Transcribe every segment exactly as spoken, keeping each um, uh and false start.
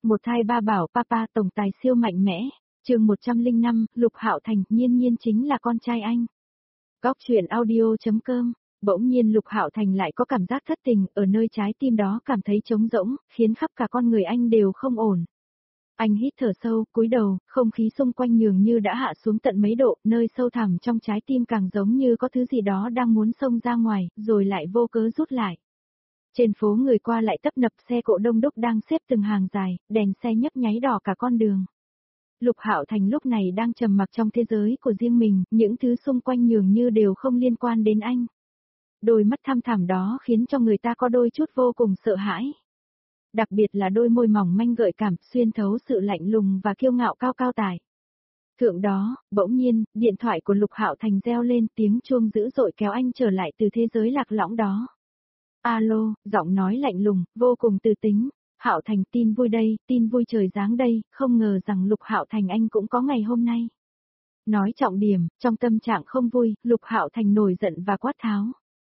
Một thai ba bảo papa tổng tài siêu mạnh mẽ, chương một trăm lẻ năm, Lục Hạo Thành, nhiên nhiên chính là con trai anh. Góc truyện audio.com, bỗng nhiên Lục Hạo Thành lại có cảm giác thất tình, ở nơi trái tim đó cảm thấy trống rỗng, khiến khắp cả con người anh đều không ổn. Anh hít thở sâu, cúi đầu, không khí xung quanh nhường như đã hạ xuống tận mấy độ, nơi sâu thẳm trong trái tim càng giống như có thứ gì đó đang muốn xông ra ngoài, rồi lại vô cớ rút lại. Trên phố người qua lại tấp nập, xe cộ đông đúc đang xếp từng hàng dài, đèn xe nhấp nháy đỏ cả con đường. Lục Hạo Thành lúc này đang trầm mặc trong thế giới của riêng mình, những thứ xung quanh nhường như đều không liên quan đến anh. Đôi mắt thăm thẳm đó khiến cho người ta có đôi chút vô cùng sợ hãi. Đặc biệt là đôi môi mỏng manh gợi cảm, xuyên thấu sự lạnh lùng và kiêu ngạo cao cao tài. Thượng đó, bỗng nhiên, điện thoại của Lục Hạo Thành reo lên, tiếng chuông dữ dội kéo anh trở lại từ thế giới lạc lõng đó. Alo, giọng nói lạnh lùng, vô cùng từ tính. Hạo Thành, tin vui đây, tin vui trời giáng đây, không ngờ rằng Lục Hạo Thành anh cũng có ngày hôm nay. Nói trọng điểm, trong tâm trạng không vui, Lục Hạo Thành nổi giận và quát tháo.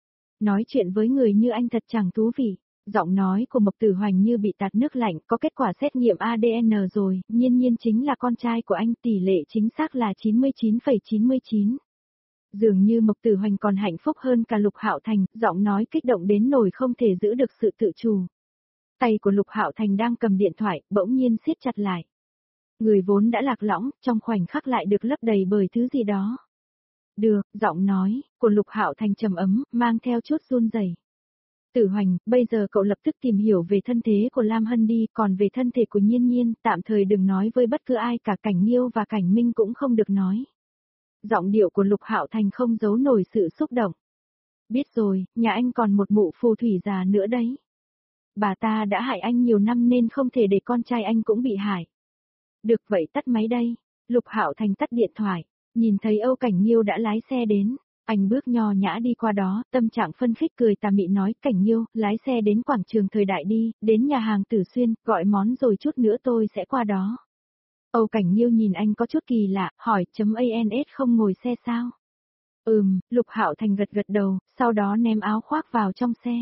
Nói chuyện với người như anh thật chẳng thú vị. Giọng nói của Mộc Tử Hoành như bị tạt nước lạnh, có kết quả xét nghiệm a đê en rồi, nhiên nhiên chính là con trai của anh, tỷ lệ chính xác là chín mươi chín phẩy chín mươi chín. Dường như Mộc Tử Hoành còn hạnh phúc hơn cả Lục Hạo Thành, giọng nói kích động đến nỗi không thể giữ được sự tự chủ. Tay của Lục Hạo Thành đang cầm điện thoại, bỗng nhiên siết chặt lại. Người vốn đã lạc lõng, trong khoảnh khắc lại được lấp đầy bởi thứ gì đó. Được, giọng nói của Lục Hạo Thành trầm ấm, mang theo chút run rẩy. Tử Hoành, bây giờ cậu lập tức tìm hiểu về thân thế của Lam Hân đi, còn về thân thể của Nhiên Nhiên, tạm thời đừng nói với bất cứ ai, cả Cảnh Nghiêu và Cảnh Minh cũng không được nói. Giọng điệu của Lục Hạo Thành không giấu nổi sự xúc động. Biết rồi, nhà anh còn một mụ phù thủy già nữa đấy. Bà ta đã hại anh nhiều năm nên không thể để con trai anh cũng bị hại. Được vậy tắt máy đây. Lục Hạo Thành tắt điện thoại, nhìn thấy Âu Cảnh Nghiêu đã lái xe đến. Anh bước nho nhã đi qua đó, tâm trạng phân khích cười tà mị nói, Cảnh Nghiêu, lái xe đến quảng trường Thời Đại đi, đến nhà hàng Tử Xuyên, gọi món rồi chút nữa tôi sẽ qua đó. Âu Cảnh Nghiêu nhìn anh có chút kỳ lạ, hỏi, chấm ans không ngồi xe sao? Ừm, Lục Hạo Thành gật gật đầu, sau đó ném áo khoác vào trong xe.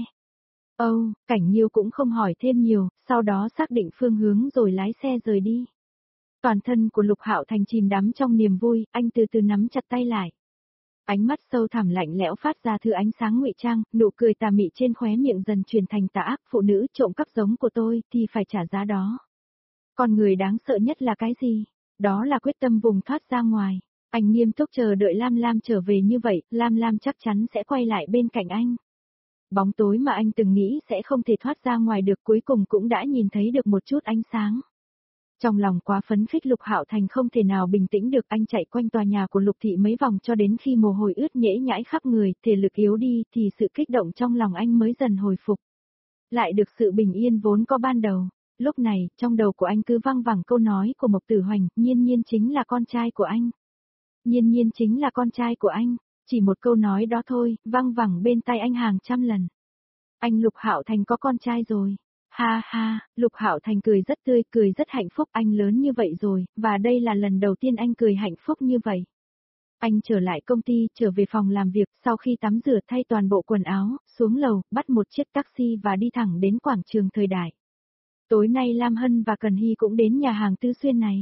Âu, Cảnh Nghiêu cũng không hỏi thêm nhiều, sau đó xác định phương hướng rồi lái xe rời đi. Toàn thân của Lục Hạo Thành chìm đắm trong niềm vui, anh từ từ nắm chặt tay lại. Ánh mắt sâu thẳm lạnh lẽo phát ra thứ ánh sáng ngụy trang, nụ cười tà mị trên khóe miệng dần chuyển thành tà ác, phụ nữ trộm cắp giống của tôi thì phải trả giá đó. Con người đáng sợ nhất là cái gì? Đó là quyết tâm vùng thoát ra ngoài. Anh nghiêm túc chờ đợi Lam Lam trở về như vậy, Lam Lam chắc chắn sẽ quay lại bên cạnh anh. Bóng tối mà anh từng nghĩ sẽ không thể thoát ra ngoài được cuối cùng cũng đã nhìn thấy được một chút ánh sáng. Trong lòng quá phấn khích Lục Hạo Thành không thể nào bình tĩnh được, anh chạy quanh tòa nhà của Lục Thị mấy vòng cho đến khi mồ hôi ướt nhễ nhãi khắp người, thể lực yếu đi thì sự kích động trong lòng anh mới dần hồi phục. Lại được sự bình yên vốn có ban đầu. Lúc này, trong đầu của anh cứ văng vẳng câu nói của Mộc Tử Hoành, Nhiên Nhiên chính là con trai của anh. Nhiên Nhiên chính là con trai của anh. Chỉ một câu nói đó thôi, văng vẳng bên tai anh hàng trăm lần. Anh Lục Hạo Thành có con trai rồi. Ha ha, Lục Hạo Thành cười rất tươi, cười rất hạnh phúc, anh lớn như vậy rồi, và đây là lần đầu tiên anh cười hạnh phúc như vậy. Anh trở lại công ty, trở về phòng làm việc, sau khi tắm rửa thay toàn bộ quần áo, xuống lầu, bắt một chiếc taxi và đi thẳng đến quảng trường Thời Đại. Tối nay Lam Hân và Cần Hy cũng đến nhà hàng Tư Xuyên này.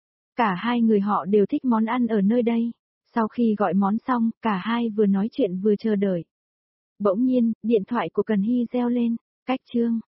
Cả hai người họ đều thích món ăn ở nơi đây. Sau khi gọi món xong, cả hai vừa nói chuyện vừa chờ đợi. Bỗng nhiên, điện thoại của Cần Hy reo lên, cách chương.